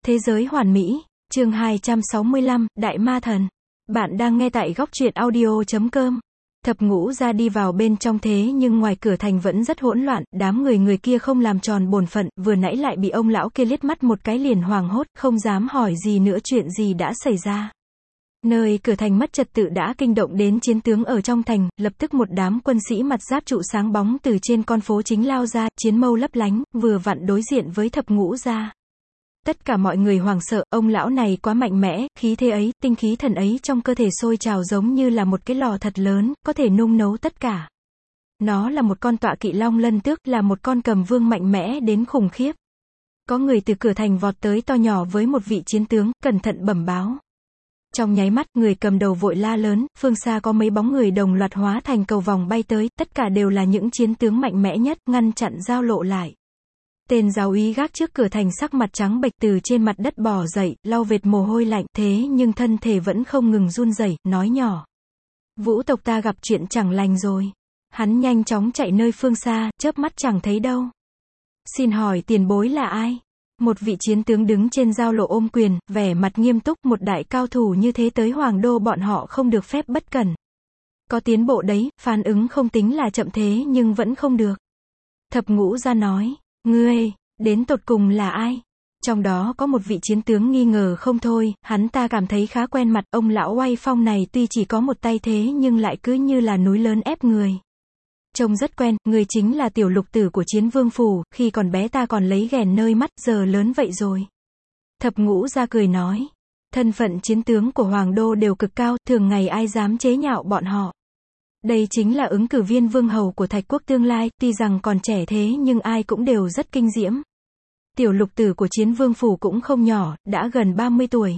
Thế giới hoàn mỹ, chương 265, Đại Ma Thần. Bạn đang nghe tại góc truyện audio.com. Thập Ngũ Gia đi vào bên trong thế nhưng ngoài cửa thành vẫn rất hỗn loạn, đám người kia không làm tròn bổn phận, vừa nãy lại bị ông lão kia liếc mắt một cái liền hoảng hốt, không dám hỏi gì nữa chuyện gì đã xảy ra. Nơi cửa thành mất trật tự đã kinh động đến chiến tướng ở trong thành, lập tức một đám quân sĩ mặt giáp trụ sáng bóng từ trên con phố chính lao ra, chiến mâu lấp lánh, vừa vặn đối diện với Thập Ngũ Gia. Tất cả mọi người hoảng sợ, ông lão này quá mạnh mẽ, khí thế ấy, tinh khí thần ấy trong cơ thể sôi trào giống như là một cái lò thật lớn, có thể nung nấu tất cả. Nó là một con tọa kỵ long lân tước, là một con cầm vương mạnh mẽ đến khủng khiếp. Có người từ cửa thành vọt tới to nhỏ với một vị chiến tướng, cẩn thận bẩm báo. Trong nháy mắt, người cầm đầu vội la lớn, phương xa có mấy bóng người đồng loạt hóa thành cầu vòng bay tới, tất cả đều là những chiến tướng mạnh mẽ nhất, ngăn chặn giao lộ lại. Tên giáo úy gác trước cửa thành sắc mặt trắng bệch từ trên mặt đất bò dậy, lau vệt mồ hôi lạnh, thế nhưng thân thể vẫn không ngừng run rẩy, nói nhỏ. Vũ tộc ta gặp chuyện chẳng lành rồi. Hắn nhanh chóng chạy nơi phương xa, chớp mắt chẳng thấy đâu. Xin hỏi tiền bối là ai? Một vị chiến tướng đứng trên giao lộ ôm quyền, vẻ mặt nghiêm túc, một đại cao thủ như thế tới Hoàng Đô bọn họ không được phép bất cẩn. Có tiến bộ đấy, phản ứng không tính là chậm thế nhưng vẫn không được. Thập Ngũ Gia nói. Ngươi, đến tột cùng là ai? Trong đó có một vị chiến tướng nghi ngờ không thôi, hắn ta cảm thấy khá quen mặt, ông lão oai phong này tuy chỉ có một tay thế nhưng lại cứ như là núi lớn ép người. Trông rất quen, người chính là tiểu lục tử của Chiến Vương Phủ, khi còn bé ta còn lấy ghèn nơi mắt, giờ lớn vậy rồi. Thập Ngũ Gia cười nói, thân phận chiến tướng của Hoàng Đô đều cực cao, thường ngày ai dám chế nhạo bọn họ. Đây chính là ứng cử viên vương hầu của Thạch Quốc tương lai, tuy rằng còn trẻ thế nhưng ai cũng đều rất kinh diễm. Tiểu lục tử của Chiến Vương Phủ cũng không nhỏ, đã gần 30 tuổi.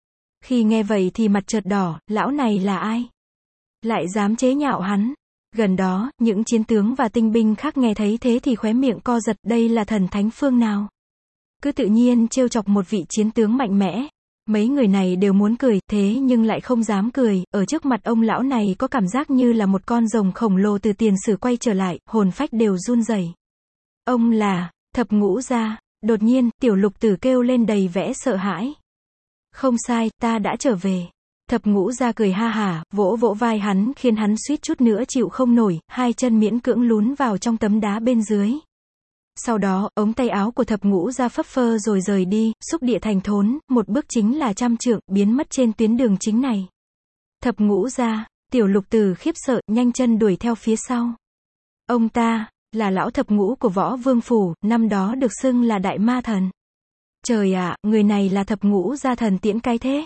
Khi nghe vậy thì mặt chợt đỏ, lão này là ai? Lại dám chế nhạo hắn. Gần đó, những chiến tướng và tinh binh khác nghe thấy thế thì khóe miệng co giật, đây là thần thánh phương nào? Cứ tự nhiên trêu chọc một vị chiến tướng mạnh mẽ. Mấy người này đều muốn cười, thế nhưng lại không dám cười, ở trước mặt ông lão này có cảm giác như là một con rồng khổng lồ từ tiền sử quay trở lại, hồn phách đều run rẩy. Ông là, Thập Ngũ Gia. Đột nhiên, tiểu lục tử kêu lên đầy vẻ sợ hãi. Không sai, ta đã trở về. Thập Ngũ Gia cười ha hả, vỗ vỗ vai hắn khiến hắn suýt chút nữa chịu không nổi, hai chân miễn cưỡng lún vào trong tấm đá bên dưới. Sau đó, ống tay áo của Thập Ngũ Gia phấp phơ rồi rời đi, xúc địa thành thốn, một bước chính là 100 trượng, biến mất trên tuyến đường chính này. Thập Ngũ Gia, tiểu lục tử khiếp sợ, nhanh chân đuổi theo phía sau. Ông ta, là lão thập ngũ của Võ Vương Phủ, năm đó được xưng là Đại Ma Thần. Trời ạ, người này là Thập Ngũ Gia thần tiễn cái thế.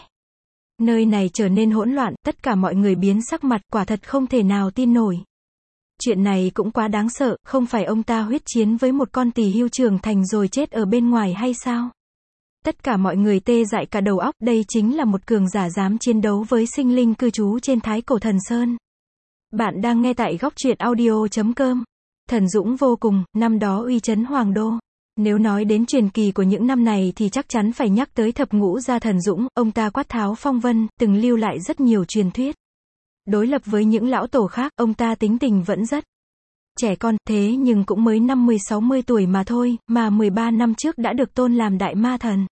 Nơi này trở nên hỗn loạn, tất cả mọi người biến sắc mặt, quả thật không thể nào tin nổi. Chuyện này cũng quá đáng sợ, không phải ông ta huyết chiến với một con tỳ hưu trưởng thành rồi chết ở bên ngoài hay sao? Tất cả mọi người tê dại cả đầu óc, đây chính là một cường giả dám chiến đấu với sinh linh cư trú trên Thái Cổ Thần Sơn. Bạn đang nghe tại góc truyện audio.com. Thần dũng vô cùng, năm đó uy chấn Hoàng Đô. Nếu nói đến truyền kỳ của những năm này thì chắc chắn phải nhắc tới Thập Ngũ Gia thần dũng, ông ta quát tháo phong vân, từng lưu lại rất nhiều truyền thuyết. Đối lập với những lão tổ khác, ông ta tính tình vẫn rất trẻ con, thế nhưng cũng mới 50-60 tuổi mà thôi, mà 13 năm trước đã được tôn làm Đại Ma Thần.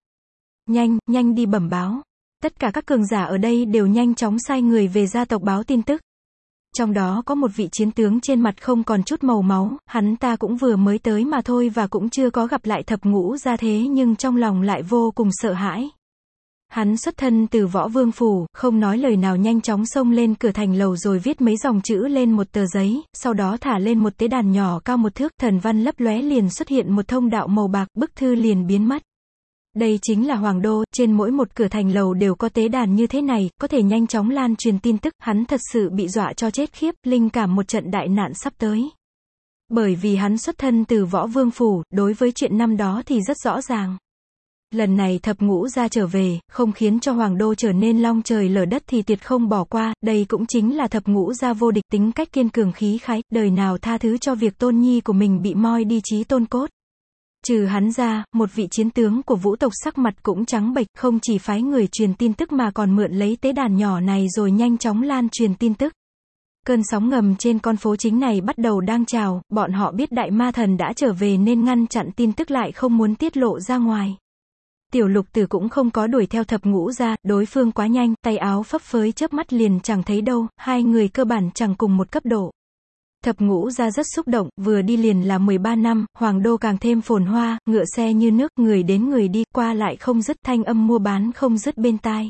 Nhanh đi bẩm báo. Tất cả các cường giả ở đây đều nhanh chóng sai người về gia tộc báo tin tức. Trong đó có một vị chiến tướng trên mặt không còn chút màu máu, hắn ta cũng vừa mới tới mà thôi và cũng chưa có gặp lại Thập Ngũ Gia thế nhưng trong lòng lại vô cùng sợ hãi. Hắn xuất thân từ Võ Vương Phủ, không nói lời nào nhanh chóng xông lên cửa thành lầu rồi viết mấy dòng chữ lên một tờ giấy, sau đó thả lên một tế đàn nhỏ cao 1 thước, thần văn lấp lóe liền xuất hiện một thông đạo màu bạc, bức thư liền biến mất. Đây chính là Hoàng Đô, trên mỗi một cửa thành lầu đều có tế đàn như thế này, có thể nhanh chóng lan truyền tin tức, hắn thật sự bị dọa cho chết khiếp, linh cảm một trận đại nạn sắp tới. Bởi vì hắn xuất thân từ Võ Vương Phủ, đối với chuyện năm đó thì rất rõ ràng. Lần này Thập Ngũ Gia trở về, không khiến cho Hoàng Đô trở nên long trời lở đất thì tuyệt không bỏ qua, đây cũng chính là Thập Ngũ Gia vô địch, tính cách kiên cường khí khái, đời nào tha thứ cho việc tôn nhi của mình bị moi đi chí tôn cốt. Trừ hắn ra, một vị chiến tướng của Vũ tộc sắc mặt cũng trắng bệch, không chỉ phái người truyền tin tức mà còn mượn lấy tế đàn nhỏ này rồi nhanh chóng lan truyền tin tức. Cơn sóng ngầm trên con phố chính này bắt đầu đang trào, bọn họ biết Đại Ma Thần đã trở về nên ngăn chặn tin tức lại không muốn tiết lộ ra ngoài. Tiểu Lục Tử cũng không có đuổi theo Thập Ngũ Gia, đối phương quá nhanh, tay áo phấp phới chớp mắt liền chẳng thấy đâu, hai người cơ bản chẳng cùng một cấp độ. Thập Ngũ Gia rất xúc động, vừa đi liền là 13 năm, Hoàng Đô càng thêm phồn hoa, ngựa xe như nước, người đến người đi, qua lại không dứt, thanh âm mua bán không dứt bên tai.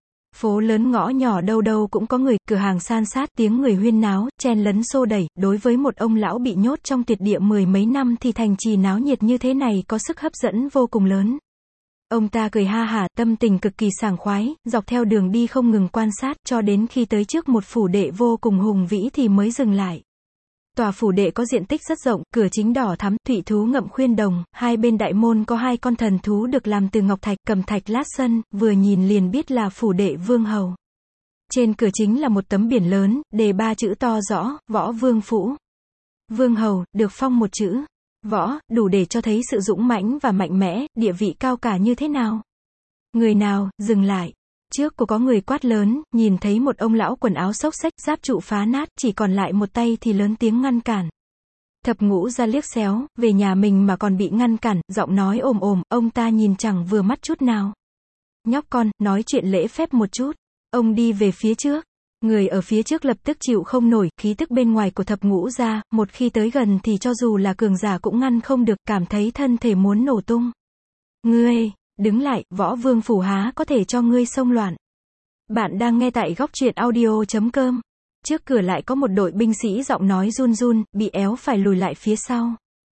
Phố lớn ngõ nhỏ đâu đâu cũng có người, cửa hàng san sát, tiếng người huyên náo, chen lấn xô đẩy, đối với một ông lão bị nhốt trong tuyệt địa mười mấy năm thì thành trì náo nhiệt như thế này có sức hấp dẫn vô cùng lớn. Ông ta cười ha hả, tâm tình cực kỳ sảng khoái, dọc theo đường đi không ngừng quan sát, cho đến khi tới trước một phủ đệ vô cùng hùng vĩ thì mới dừng lại. Tòa phủ đệ có diện tích rất rộng, cửa chính đỏ thắm, thụy thú ngậm khuyên đồng, hai bên đại môn có hai con thần thú được làm từ ngọc thạch, cẩm thạch lát sân, vừa nhìn liền biết là phủ đệ vương hầu. Trên cửa chính là một tấm biển lớn, đề ba chữ to rõ, Võ Vương Phủ. Vương hầu, được phong một chữ. Võ, đủ để cho thấy sự dũng mãnh và mạnh mẽ, địa vị cao cả như thế nào. Người nào, dừng lại. Trước cô có người quát lớn, nhìn thấy một ông lão quần áo xốc xếch, giáp trụ phá nát, chỉ còn lại một tay thì lớn tiếng ngăn cản. Thập Ngũ Gia liếc xéo, về nhà mình mà còn bị ngăn cản, giọng nói ồm ồm, ông ta nhìn chẳng vừa mắt chút nào. Nhóc con, nói chuyện lễ phép một chút. Ông đi về phía trước. Người ở phía trước lập tức chịu không nổi, khí tức bên ngoài của Thập Ngũ Gia, một khi tới gần thì cho dù là cường giả cũng ngăn không được, cảm thấy thân thể muốn nổ tung. Ngươi, đứng lại, Võ Vương Phủ há có thể cho ngươi xông loạn. Bạn đang nghe tại góc truyện audio.com. Trước cửa lại có một đội binh sĩ giọng nói run run, bị éo phải lùi lại phía sau.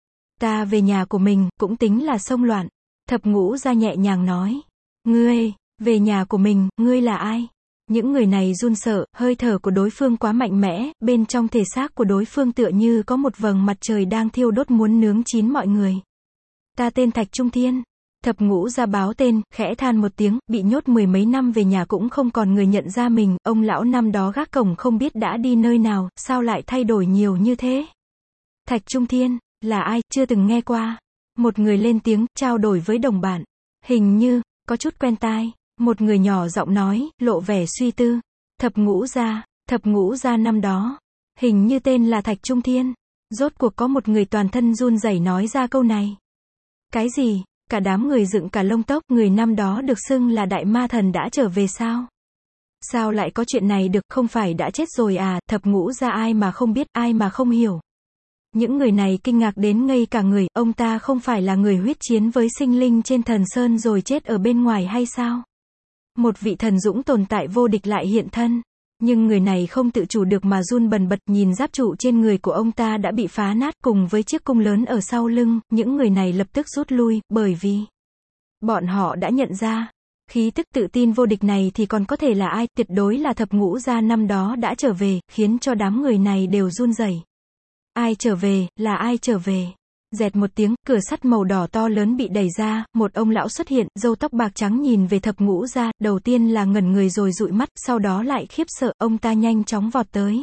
Ta về nhà của mình, cũng tính là xông loạn. Thập Ngũ Gia nhẹ nhàng nói. Ngươi, về nhà của mình, ngươi là ai? Những người này run sợ, hơi thở của đối phương quá mạnh mẽ, bên trong thể xác của đối phương tựa như có một vầng mặt trời đang thiêu đốt muốn nướng chín mọi người. Ta tên Thạch Trung Thiên. Thập Ngũ Gia báo tên, khẽ than một tiếng, bị nhốt mười mấy năm về nhà cũng không còn người nhận ra mình, ông lão năm đó gác cổng không biết đã đi nơi nào, sao lại thay đổi nhiều như thế? Thạch Trung Thiên, là ai, chưa từng nghe qua. Một người lên tiếng, trao đổi với đồng bạn. Hình như, có chút quen tai. Một người nhỏ giọng nói, lộ vẻ suy tư. Thập Ngũ Gia năm đó. Hình như tên là Thạch Trung Thiên. Rốt cuộc có một người toàn thân run rẩy nói ra câu này. Cái gì? Cả đám người dựng cả lông tóc, người năm đó được xưng là đại ma thần đã trở về sao? Sao lại có chuyện này được, không phải đã chết rồi à? Thập Ngũ Gia ai mà không biết, ai mà không hiểu. Những người này kinh ngạc đến ngây cả người, ông ta không phải là người huyết chiến với sinh linh trên thần sơn rồi chết ở bên ngoài hay sao? Một vị thần dũng tồn tại vô địch lại hiện thân. Nhưng người này không tự chủ được mà run bần bật, nhìn giáp trụ trên người của ông ta đã bị phá nát cùng với chiếc cung lớn ở sau lưng, những người này lập tức rút lui, bởi vì bọn họ đã nhận ra, khí tức tự tin vô địch này thì còn có thể là ai, tuyệt đối là Thập Ngũ Gia năm đó đã trở về, khiến cho đám người này đều run rẩy. Ai trở về, là ai trở về? Dẹt một tiếng, cửa sắt màu đỏ to lớn bị đẩy ra, một ông lão xuất hiện, râu tóc bạc trắng nhìn về Thập Ngũ Gia, đầu tiên là ngẩn người rồi dụi mắt, sau đó lại khiếp sợ, ông ta nhanh chóng vọt tới.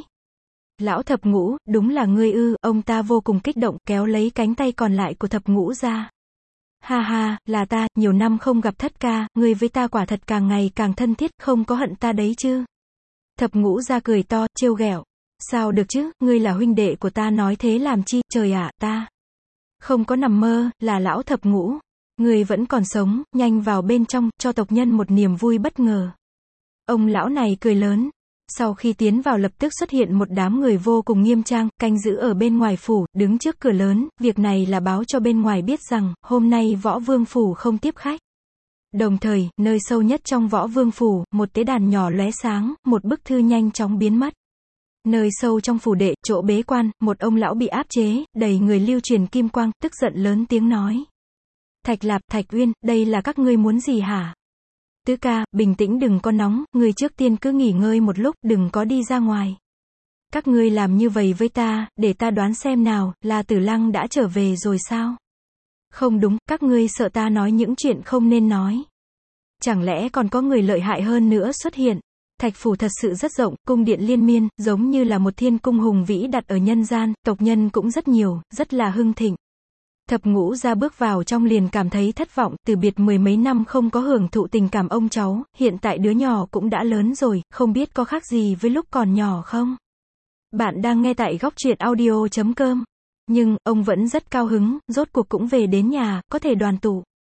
Lão Thập Ngũ, đúng là ngươi ư? Ông ta vô cùng kích động, kéo lấy cánh tay còn lại của Thập Ngũ Gia. Ha ha, là ta, nhiều năm không gặp Thất ca, ngươi với ta quả thật càng ngày càng thân thiết, không có hận ta đấy chứ? Thập Ngũ Gia cười to, trêu ghẹo. Sao được chứ, ngươi là huynh đệ của ta nói thế làm chi, trời ạ, ta không có nằm mơ, là lão Thập Ngũ. Người vẫn còn sống, nhanh vào bên trong, cho tộc nhân một niềm vui bất ngờ. Ông lão này cười lớn. Sau khi tiến vào lập tức xuất hiện một đám người vô cùng nghiêm trang, canh giữ ở bên ngoài phủ, đứng trước cửa lớn, việc này là báo cho bên ngoài biết rằng, hôm nay Võ Vương Phủ không tiếp khách. Đồng thời, nơi sâu nhất trong Võ Vương Phủ, một tế đàn nhỏ lóe sáng, một bức thư nhanh chóng biến mất. Nơi sâu trong phủ đệ, chỗ bế quan, một ông lão bị áp chế, đầy người lưu truyền kim quang, tức giận lớn tiếng nói. Thạch Lạp, Thạch Uyên, đây là các ngươi muốn gì hả? Tứ ca, bình tĩnh đừng có nóng, ngươi trước tiên cứ nghỉ ngơi một lúc, đừng có đi ra ngoài. Các ngươi làm như vậy với ta, để ta đoán xem nào, là Tử Lăng đã trở về rồi sao? Không đúng, các ngươi sợ ta nói những chuyện không nên nói. Chẳng lẽ còn có người lợi hại hơn nữa xuất hiện? Thạch phủ thật sự rất rộng, cung điện liên miên, giống như là một thiên cung hùng vĩ đặt ở nhân gian, tộc nhân cũng rất nhiều, rất là hưng thịnh. Thập Ngũ Gia bước vào trong liền cảm thấy thất vọng, từ biệt mười mấy năm không có hưởng thụ tình cảm ông cháu, hiện tại đứa nhỏ cũng đã lớn rồi, không biết có khác gì với lúc còn nhỏ không? Bạn đang nghe tại góc truyện audio.com. Nhưng, ông vẫn rất cao hứng, rốt cuộc cũng về đến nhà, có thể đoàn tụ.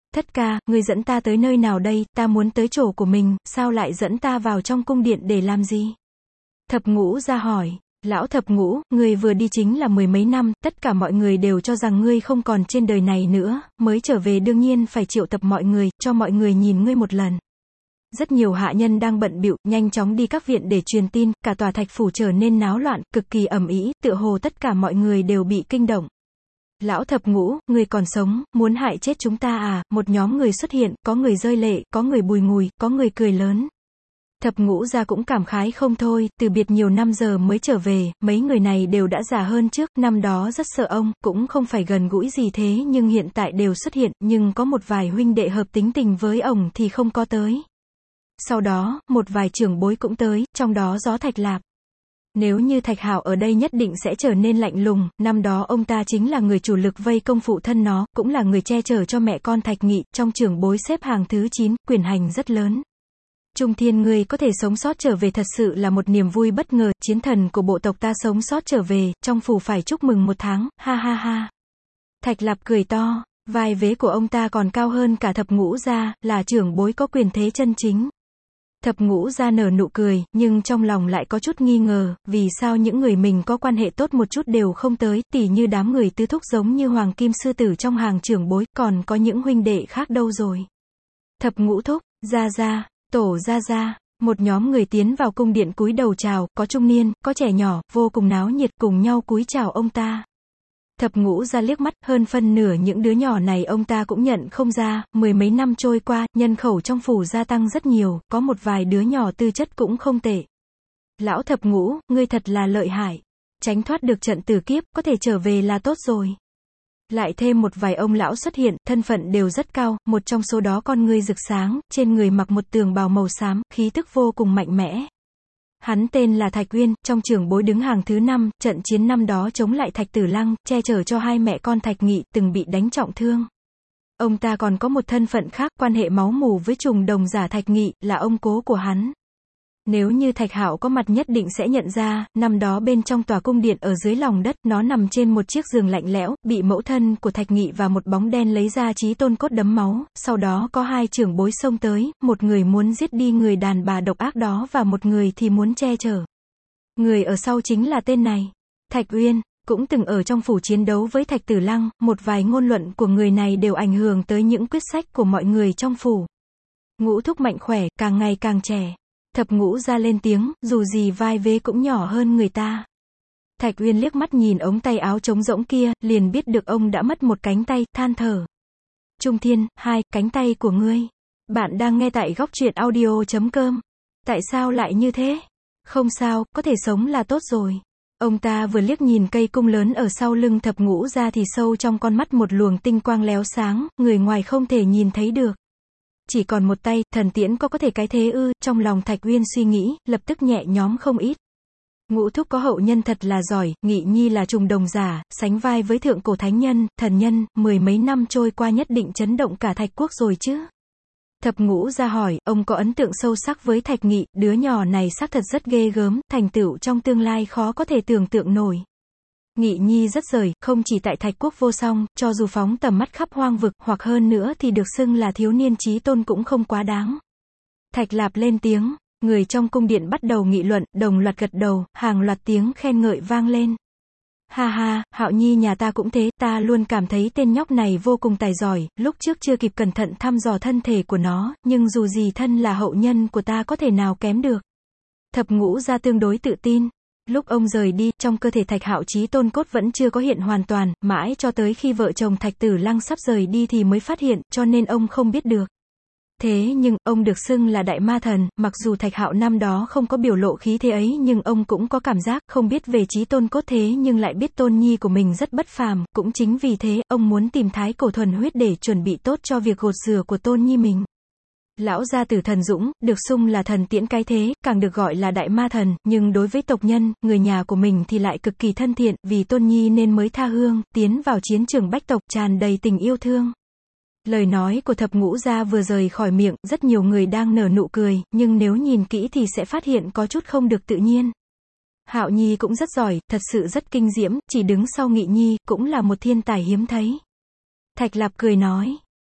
Thất ca, ngươi dẫn ta tới nơi nào đây, ta muốn tới chỗ của mình, sao lại dẫn ta vào trong cung điện để làm gì? Thập Ngũ Gia hỏi. Lão Thập Ngũ, ngươi vừa đi chính là 10 mấy năm, tất cả mọi người đều cho rằng ngươi không còn trên đời này nữa, mới trở về đương nhiên phải triệu tập mọi người, cho mọi người nhìn ngươi một lần. Rất nhiều hạ nhân đang bận bịu, nhanh chóng đi các viện để truyền tin, cả tòa thạch phủ trở nên náo loạn, cực kỳ ầm ĩ, tựa hồ tất cả mọi người đều bị kinh động. Lão Thập Ngũ, ngươi còn sống, muốn hại chết chúng ta à? Một nhóm người xuất hiện, có người rơi lệ, có người bùi ngùi, có người cười lớn. Thập Ngũ Gia cũng cảm khái không thôi, từ biệt nhiều năm giờ mới trở về, mấy người này đều đã già hơn trước, năm đó rất sợ ông, cũng không phải gần gũi gì thế nhưng hiện tại đều xuất hiện, nhưng có một vài huynh đệ hợp tính tình với ông thì không có tới. Sau đó, một vài trưởng bối cũng tới, trong đó Gió Thạch Lạp. Nếu như Thạch Hạo ở đây nhất định sẽ trở nên lạnh lùng, năm đó ông ta chính là người chủ lực vây công phụ thân nó, cũng là người che chở cho mẹ con Thạch Nghị, trong trưởng bối xếp hàng thứ 9, quyền hành rất lớn. Trung Thiên, ngươi có thể sống sót trở về thật sự là một niềm vui bất ngờ, chiến thần của bộ tộc ta sống sót trở về, trong phủ phải chúc mừng 1 tháng, ha ha ha. Thạch Lạp cười to, vai vế của ông ta còn cao hơn cả Thập Ngũ Gia, là trưởng bối có quyền thế chân chính. Thập Ngũ Gia nở nụ cười, nhưng trong lòng lại có chút nghi ngờ, vì sao những người mình có quan hệ tốt một chút đều không tới, tỉ như đám người tứ thúc giống như Hoàng Kim Sư Tử trong hàng trưởng bối, còn có những huynh đệ khác đâu rồi. Thập Ngũ thúc, Gia, Tổ Gia, một nhóm người tiến vào cung điện cúi đầu chào, có trung niên, có trẻ nhỏ, vô cùng náo nhiệt cùng nhau cúi chào ông ta. Thập Ngũ Gia liếc mắt, hơn phân nửa những đứa nhỏ này ông ta cũng nhận không ra, 10 mấy năm trôi qua, nhân khẩu trong phủ gia tăng rất nhiều, có một vài đứa nhỏ tư chất cũng không tệ. Lão Thập Ngũ, ngươi thật là lợi hại. Tránh thoát được trận tử kiếp, có thể trở về là tốt rồi. Lại thêm một vài ông lão xuất hiện, thân phận đều rất cao, một trong số đó con ngươi rực sáng, trên người mặc một tường bào màu xám, khí tức vô cùng mạnh mẽ. Hắn tên là Thạch Uyên, trong trưởng bối đứng hàng thứ 5, trận chiến năm đó chống lại Thạch Tử Lăng, che chở cho hai mẹ con Thạch Nghị, từng bị đánh trọng thương. Ông ta còn có một thân phận khác, quan hệ máu mủ với trùng đồng giả Thạch Nghị, là ông cố của hắn. Nếu như Thạch Hạo có mặt nhất định sẽ nhận ra, năm đó bên trong tòa cung điện ở dưới lòng đất, nó nằm trên một chiếc giường lạnh lẽo, bị mẫu thân của Thạch Nghị và một bóng đen lấy ra chí tôn cốt đấm máu, sau đó có hai trưởng bối xông tới, một người muốn giết đi người đàn bà độc ác đó và một người thì muốn che chở. Người ở sau chính là tên này, Thạch Uyên, cũng từng ở trong phủ chiến đấu với Thạch Tử Lăng, một vài ngôn luận của người này đều ảnh hưởng tới những quyết sách của mọi người trong phủ. Ngũ thúc mạnh khỏe, càng ngày càng trẻ. Thập Ngũ Gia lên tiếng, dù gì vai vế cũng nhỏ hơn người ta. Thạch Uyên liếc mắt nhìn ống tay áo trống rỗng kia, liền biết được ông đã mất một cánh tay, than thở. Trung Thiên, cánh tay của ngươi. Bạn đang nghe tại Góc Truyện Audio.com. Tại sao lại như thế? Không sao, có thể sống là tốt rồi. Ông ta vừa liếc nhìn cây cung lớn ở sau lưng Thập Ngũ Gia thì sâu trong con mắt một luồng tinh quang lóe sáng, người ngoài không thể nhìn thấy được. Chỉ còn một tay, thần tiễn có thể cái thế ư? Trong lòng Thạch Uyên suy nghĩ, lập tức nhẹ nhõm không ít. Ngũ thúc có hậu nhân thật là giỏi, Nghị Nhi là trùng đồng giả, sánh vai với thượng cổ thánh nhân, thần nhân, 10 mấy năm trôi qua nhất định chấn động cả Thạch quốc rồi chứ. Thập Ngũ Gia hỏi, ông có ấn tượng sâu sắc với Thạch Nghị, đứa nhỏ này xác thật rất ghê gớm, thành tựu trong tương lai khó có thể tưởng tượng nổi. Nghị Nhi rất giỏi, không chỉ tại Thạch quốc vô song, cho dù phóng tầm mắt khắp hoang vực, hoặc hơn nữa thì được xưng là thiếu niên chí tôn cũng không quá đáng. Thạch Lạp lên tiếng, người trong cung điện bắt đầu nghị luận, đồng loạt gật đầu, hàng loạt tiếng khen ngợi vang lên. Ha ha, Hạo Nhi nhà ta cũng thế, ta luôn cảm thấy tên nhóc này vô cùng tài giỏi, lúc trước chưa kịp cẩn thận thăm dò thân thể của nó, nhưng dù gì thân là hậu nhân của ta có thể nào kém được. Thập Ngũ Gia tương đối tự tin. Lúc ông rời đi, trong cơ thể Thạch Hạo chí tôn cốt vẫn chưa có hiện hoàn toàn, mãi cho tới khi vợ chồng Thạch Tử Lăng sắp rời đi thì mới phát hiện, cho nên ông không biết được. Thế nhưng, ông được xưng là Đại Ma Thần, mặc dù Thạch Hạo năm đó không có biểu lộ khí thế ấy nhưng ông cũng có cảm giác, không biết về chí tôn cốt thế nhưng lại biết tôn nhi của mình rất bất phàm, cũng chính vì thế, ông muốn tìm thái cổ thuần huyết để chuẩn bị tốt cho việc gột rửa của tôn nhi mình. Lão gia tử Thần Dũng, được xưng là thần tiễn cái thế, càng được gọi là Đại Ma Thần, nhưng đối với tộc nhân, người nhà của mình thì lại cực kỳ thân thiện, vì tôn nhi nên mới tha hương, tiến vào chiến trường bách tộc, tràn đầy tình yêu thương. Lời nói của Thập Ngũ Gia vừa rời khỏi miệng, rất nhiều người đang nở nụ cười, nhưng nếu nhìn kỹ thì sẽ phát hiện có chút không được tự nhiên. Hạo Nhi cũng rất giỏi, thật sự rất kinh diễm, chỉ đứng sau Nghị Nhi, cũng là một thiên tài hiếm thấy. Thạch Lạp cười nói,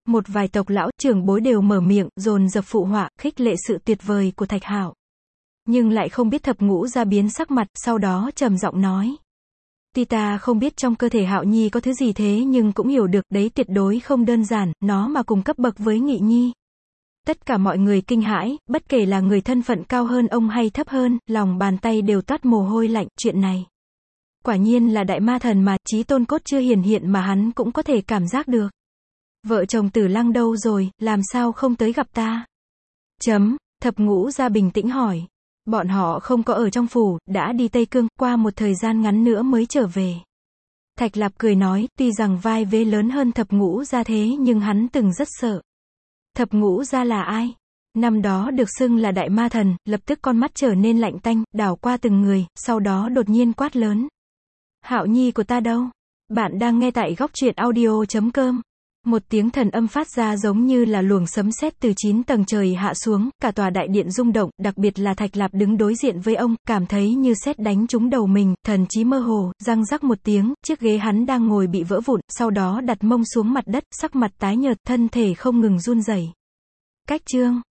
Một vài tộc lão, trưởng bối đều mở miệng, dồn dập phụ họa, khích lệ sự tuyệt vời của Thạch Hạo. Nhưng lại không biết Thập Ngũ Gia biến sắc mặt, sau đó trầm giọng nói. Tuy ta không biết trong cơ thể Hạo Nhi có thứ gì thế nhưng cũng hiểu được, đấy tuyệt đối không đơn giản, nó mà cùng cấp bậc với Nghị Nhi. Tất cả mọi người kinh hãi, bất kể là người thân phận cao hơn ông hay thấp hơn, lòng bàn tay đều toát mồ hôi lạnh, chuyện này. Quả nhiên là đại ma thần mà, chí tôn cốt chưa hiển hiện mà hắn cũng có thể cảm giác được. Vợ chồng Tử Lăng đâu rồi, làm sao không tới gặp ta? Thập Ngũ Gia bình tĩnh hỏi. Bọn họ không có ở trong phủ, đã đi Tây Cương, qua một thời gian ngắn nữa mới trở về. Thạch Lạp cười nói, tuy rằng vai vế lớn hơn Thập Ngũ Gia thế nhưng hắn từng rất sợ. Thập Ngũ Gia là ai? Năm đó được xưng là đại ma thần, lập tức con mắt trở nên lạnh tanh, đảo qua từng người, sau đó đột nhiên quát lớn. Hạo Nhi của ta đâu? Bạn đang nghe tại góc truyện audio.com. Một tiếng thần âm phát ra giống như là luồng sấm sét từ 9 tầng trời hạ xuống, cả tòa đại điện rung động, đặc biệt là Thạch Lạp đứng đối diện với ông, cảm thấy như sét đánh trúng đầu mình, thần trí mơ hồ, răng rắc một tiếng, chiếc ghế hắn đang ngồi bị vỡ vụn, sau đó đặt mông xuống mặt đất, sắc mặt tái nhợt, thân thể không ngừng run rẩy. Cách chương